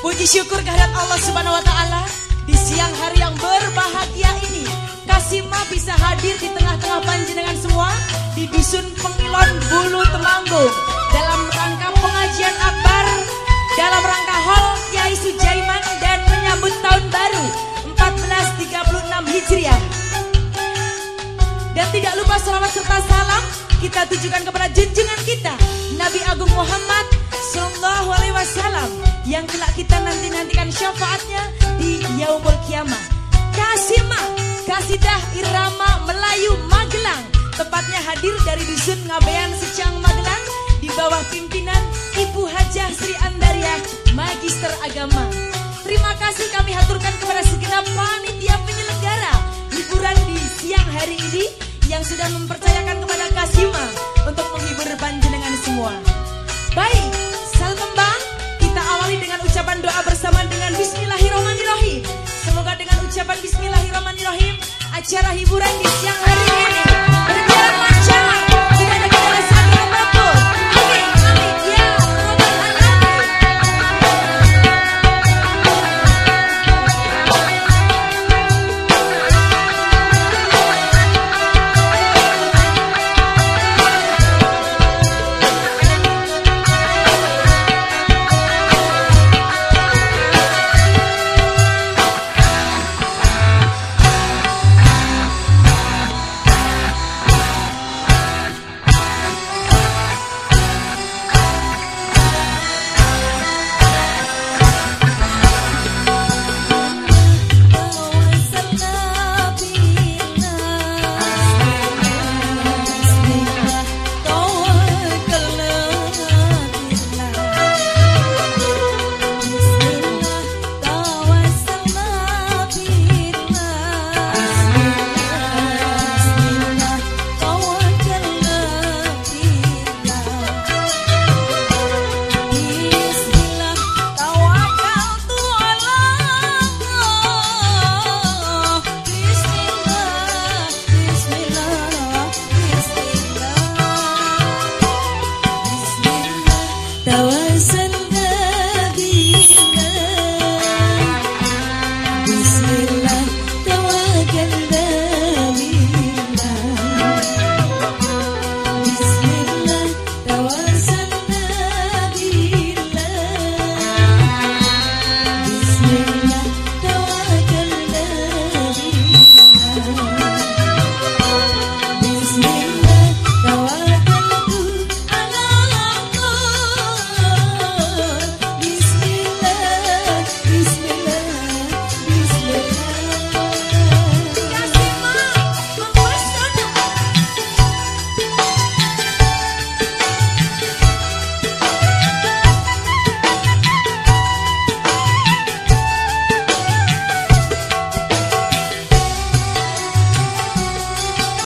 Puji syukur kehadirat Allah Subhanahu wa taala di siang hari yang berbahagia ini. Kasima bisa hadir di tengah-tengah panjenengan semua di Dusun Pengilon Bulu Temanggung dalam rangka pengajian akbar dalam rangka Hall Kiai Sujaiman dan menyambut tahun baru 1436 Hijriah. Dan tidak lupa selawat serta salam kita tujukan kepada junjungan kita Nabi Agung Muhammad Sallallahu Alaihi Wasallam yang kelak kita nantikan syafaatnya di Yaumul Kiamah. Kasima, kasidah irama Melayu Magelang, tepatnya hadir dari Dusun Ngabean Secang Magelang di bawah pimpinan Ibu Hajah Sri Andaria, Magister Agama. Terima kasih kami haturkan kepada segenap panitia penyelenggara hiburan di siang hari ini yang sudah mempercayakan kepada Kasima untuk menghibur panjenengan semua. Baik, saltembang kita awali dengan ucapan doa bersama dengan Bismillahirrahmanirrahim. Semoga dengan ucapan Bismillahirrahmanirrahim acara hiburan di siang hari ini berjalan lancar, tidak ada kendala sakit apapun. Amin, amin, ya Rabbal Alamin. Tawasul